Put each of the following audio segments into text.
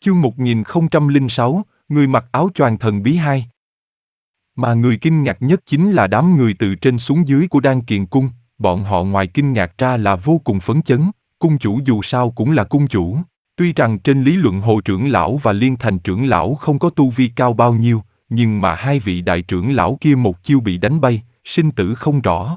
Chương 1006, người mặc áo choàng thần bí 2. Mà người kinh ngạc nhất chính là đám người từ trên xuống dưới của Đan Kiền Cung, bọn họ ngoài kinh ngạc ra là vô cùng phấn chấn, cung chủ dù sao cũng là cung chủ. Tuy rằng trên lý luận Hồ trưởng lão và Liên Thành trưởng lão không có tu vi cao bao nhiêu, nhưng mà hai vị đại trưởng lão kia một chiêu bị đánh bay, sinh tử không rõ.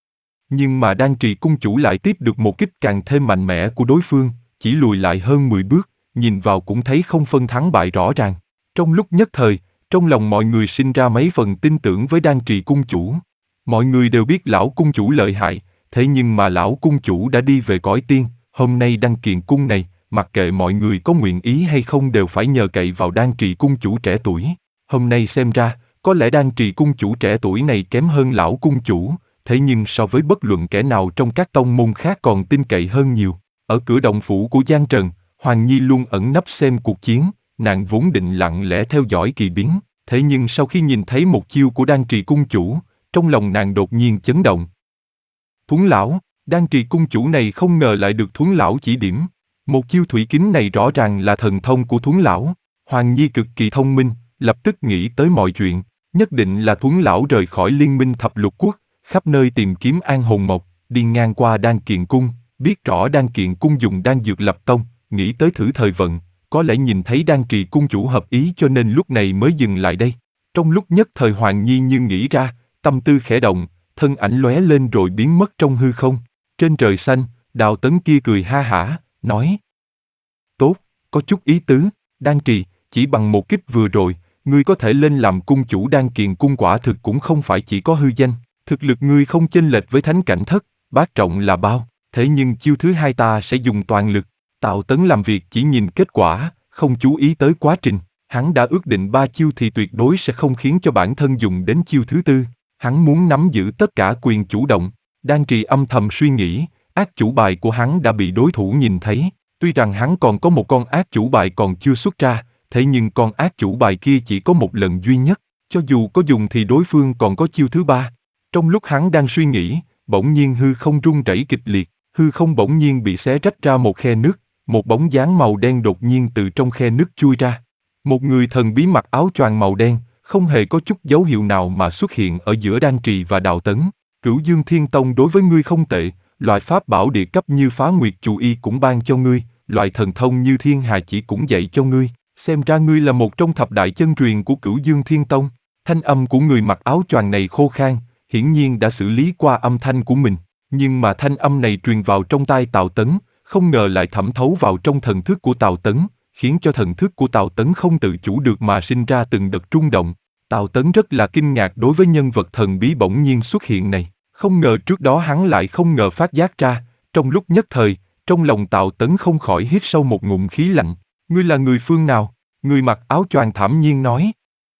Nhưng mà Đan Trì cung chủ lại tiếp được một kích càng thêm mạnh mẽ của đối phương, chỉ lùi lại hơn 10 bước, nhìn vào cũng thấy không phân thắng bại rõ ràng. Trong lúc nhất thời, trong lòng mọi người sinh ra mấy phần tin tưởng với Đan Trì cung chủ. Mọi người đều biết lão cung chủ lợi hại, thế nhưng mà lão cung chủ đã đi về cõi tiên, hôm nay Đan Kiền Cung này, mặc kệ mọi người có nguyện ý hay không đều phải nhờ cậy vào Đan Trì cung chủ trẻ tuổi. Hôm nay xem ra, có lẽ Đan Trì cung chủ trẻ tuổi này kém hơn lão cung chủ, thế nhưng so với bất luận kẻ nào trong các tông môn khác còn tin cậy hơn nhiều. Ở cửa động phủ của Giang Trần, Hoàng Nhi luôn ẩn nấp xem cuộc chiến, nàng vốn định lặng lẽ theo dõi kỳ biến, thế nhưng sau khi nhìn thấy một chiêu của Đan Trì cung chủ, trong lòng nàng đột nhiên chấn động. Thuấn lão, Đan Trì cung chủ này không ngờ lại được Thuấn lão chỉ điểm. Một chiêu thủy kính này rõ ràng là thần thông của Thuấn lão. Hoàng Nhi cực kỳ thông minh, lập tức nghĩ tới mọi chuyện, nhất định là Thuấn lão rời khỏi liên minh thập lục quốc, khắp nơi tìm kiếm an hồn mộc, đi ngang qua Đan Kiền Cung, biết rõ Đan Kiền Cung dùng đan dược lập tông, nghĩ tới thử thời vận, có lẽ nhìn thấy Đan Trì cung chủ hợp ý cho nên lúc này mới dừng lại đây. Trong lúc nhất thời Hoàng Nhi như nghĩ ra, tâm tư khẽ động, thân ảnh lóe lên rồi biến mất trong hư không. Trên trời xanh, Đào Tấn kia cười ha hả, nói: Tốt, có chút ý tứ, Đan Trì, chỉ bằng một kích vừa rồi, ngươi có thể lên làm cung chủ Đan Kiền Cung quả thực cũng không phải chỉ có hư danh. Thực lực ngươi không chênh lệch với thánh cảnh thất, bát trọng là bao, thế nhưng chiêu thứ hai ta sẽ dùng toàn lực. Tào Tấn làm việc chỉ nhìn kết quả, không chú ý tới quá trình. Hắn đã ước định 3 chiêu thì tuyệt đối sẽ không khiến cho bản thân dùng đến chiêu thứ tư. Hắn muốn nắm giữ tất cả quyền chủ động. Đan Trì âm thầm suy nghĩ, ác chủ bài của hắn đã bị đối thủ nhìn thấy. Tuy rằng hắn còn có một con ác chủ bài còn chưa xuất ra, thế nhưng con ác chủ bài kia chỉ có một lần duy nhất. Cho dù có dùng thì đối phương còn có chiêu thứ ba. Trong lúc hắn đang suy nghĩ, bỗng nhiên hư không rung rẩy kịch liệt, hư không bỗng nhiên bị xé rách ra một khe nứt, một bóng dáng màu đen đột nhiên từ trong khe nứt chui ra. Một người thần bí mặc áo choàng màu đen, không hề có chút dấu hiệu nào mà xuất hiện ở giữa Đan Trì và Đào Tấn. Cửu Dương Thiên Tông đối với ngươi không tệ, loại pháp bảo địa cấp như Phá Nguyệt Chù Y cũng ban cho ngươi, loại thần thông như Thiên Hà Chỉ cũng dạy cho ngươi, xem ra ngươi là một trong thập đại chân truyền của Cửu Dương Thiên Tông. Thanh âm của người mặc áo choàng này khô khan, hiển nhiên đã xử lý qua âm thanh của mình, nhưng mà thanh âm này truyền vào trong tai Tào Tấn, không ngờ lại thẩm thấu vào trong thần thức của Tào Tấn, khiến cho thần thức của Tào Tấn không tự chủ được mà sinh ra từng đợt rung động. Tào Tấn rất là kinh ngạc đối với nhân vật thần bí bỗng nhiên xuất hiện này, không ngờ trước đó hắn lại không ngờ phát giác ra. Trong lúc nhất thời, trong lòng Tào Tấn không khỏi hít sâu một ngụm khí lạnh. Ngươi là người phương nào? Người mặc áo choàng thản nhiên nói.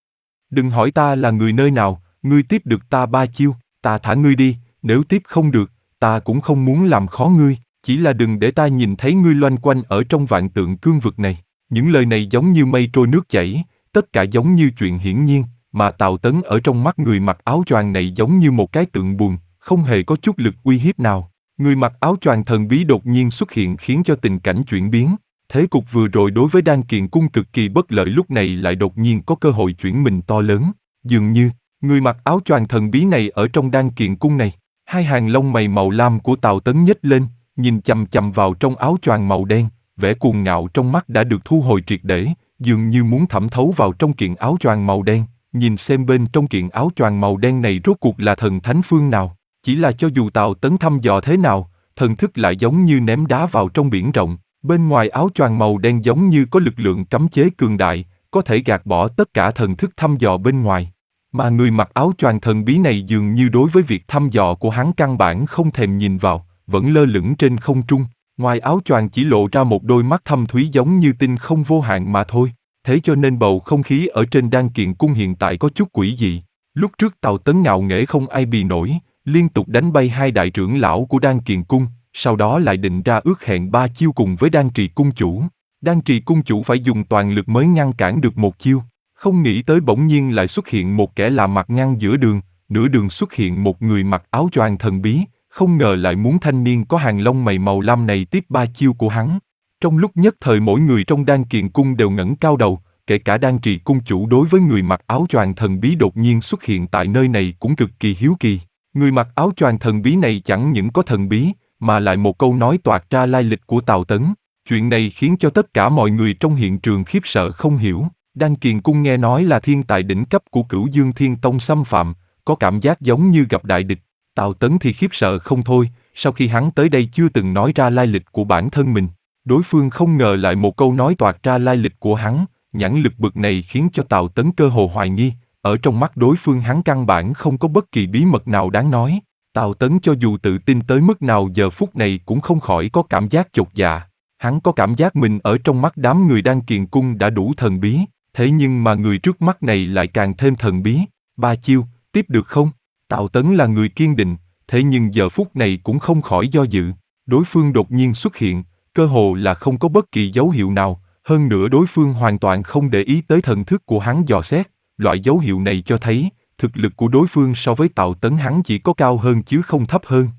Đừng hỏi ta là người nơi nào, ngươi tiếp được ta 3 chiêu, ta thả ngươi đi, nếu tiếp không được, ta cũng không muốn làm khó ngươi, chỉ là đừng để ta nhìn thấy ngươi loanh quanh ở trong vạn tượng cương vực này. Những lời này giống như mây trôi nước chảy, tất cả giống như chuyện hiển nhiên, mà Tào Tấn ở trong mắt người mặc áo choàng này giống như một cái tượng buồn, không hề có chút lực uy hiếp nào. Người mặc áo choàng thần bí đột nhiên xuất hiện khiến cho tình cảnh chuyển biến. Thế cục vừa rồi đối với Đan Kiền Cung cực kỳ bất lợi lúc này lại đột nhiên có cơ hội chuyển mình to lớn. Dường như, người mặc áo choàng thần bí này ở trong Đan Kiền Cung này. Hai hàng lông mày màu lam của Tào Tấn nhếch lên, nhìn chằm chằm vào trong áo choàng màu đen, vẻ cuồng ngạo trong mắt đã được thu hồi triệt để, dường như muốn thẩm thấu vào trong kiện áo choàng màu đen, nhìn xem bên trong kiện áo choàng màu đen này rốt cuộc là thần thánh phương nào. Chỉ là cho dù Tào Tấn thăm dò thế nào, thần thức lại giống như ném đá vào trong biển rộng. Bên ngoài áo choàng màu đen giống như có lực lượng cấm chế cường đại, có thể gạt bỏ tất cả thần thức thăm dò bên ngoài. Mà người mặc áo choàng thần bí này dường như đối với việc thăm dò của hắn căn bản không thèm nhìn vào, vẫn lơ lửng trên không trung. Ngoài áo choàng chỉ lộ ra một đôi mắt thâm thúy giống như tinh không vô hạn mà thôi. Thế cho nên bầu không khí ở trên Đan Kiền Cung hiện tại có chút quỷ dị. Lúc trước Tào Tấn ngạo nghễ không ai bì nổi, liên tục đánh bay hai đại trưởng lão của Đan Kiền Cung, sau đó lại định ra ước hẹn 3 chiêu cùng với Đan Trì cung chủ. Đan Trì cung chủ phải dùng toàn lực mới ngăn cản được một chiêu. Không nghĩ tới bỗng nhiên lại xuất hiện một kẻ lạ mặt ngăn giữa đường, nửa đường xuất hiện một người mặc áo choàng thần bí, không ngờ lại muốn thanh niên có hàng lông mày màu lam này tiếp 3 chiêu của hắn. Trong lúc nhất thời mỗi người trong Đan Kiền Cung đều ngẩng cao đầu, kể cả Đan Trì Cung chủ đối với người mặc áo choàng thần bí đột nhiên xuất hiện tại nơi này cũng cực kỳ hiếu kỳ. Người mặc áo choàng thần bí này chẳng những có thần bí, mà lại một câu nói toạc ra lai lịch của Tào Tấn. Chuyện này khiến cho tất cả mọi người trong hiện trường khiếp sợ không hiểu. Đan Kiền Cung nghe nói là thiên tài đỉnh cấp của Cửu Dương Thiên Tông xâm phạm, có cảm giác giống như gặp đại địch. Tào Tấn thì khiếp sợ không thôi, sau khi hắn tới đây chưa từng nói ra lai lịch của bản thân mình. Đối phương không ngờ lại một câu nói toạc ra lai lịch của hắn, nhãn lực bực này khiến cho Tào Tấn cơ hồ hoài nghi, ở trong mắt đối phương hắn căn bản không có bất kỳ bí mật nào đáng nói. Tào Tấn cho dù tự tin tới mức nào giờ phút này cũng không khỏi có cảm giác chột dạ. Hắn có cảm giác mình ở trong mắt đám người Đan Kiền Cung đã đủ thần bí, thế nhưng mà người trước mắt này lại càng thêm thần bí. Ba chiêu, tiếp được không? Tào Tấn là người kiên định, thế nhưng giờ phút này cũng không khỏi do dự. Đối phương đột nhiên xuất hiện, cơ hồ là không có bất kỳ dấu hiệu nào, hơn nữa đối phương hoàn toàn không để ý tới thần thức của hắn dò xét. Loại dấu hiệu này cho thấy, thực lực của đối phương so với Tào Tấn hắn chỉ có cao hơn chứ không thấp hơn.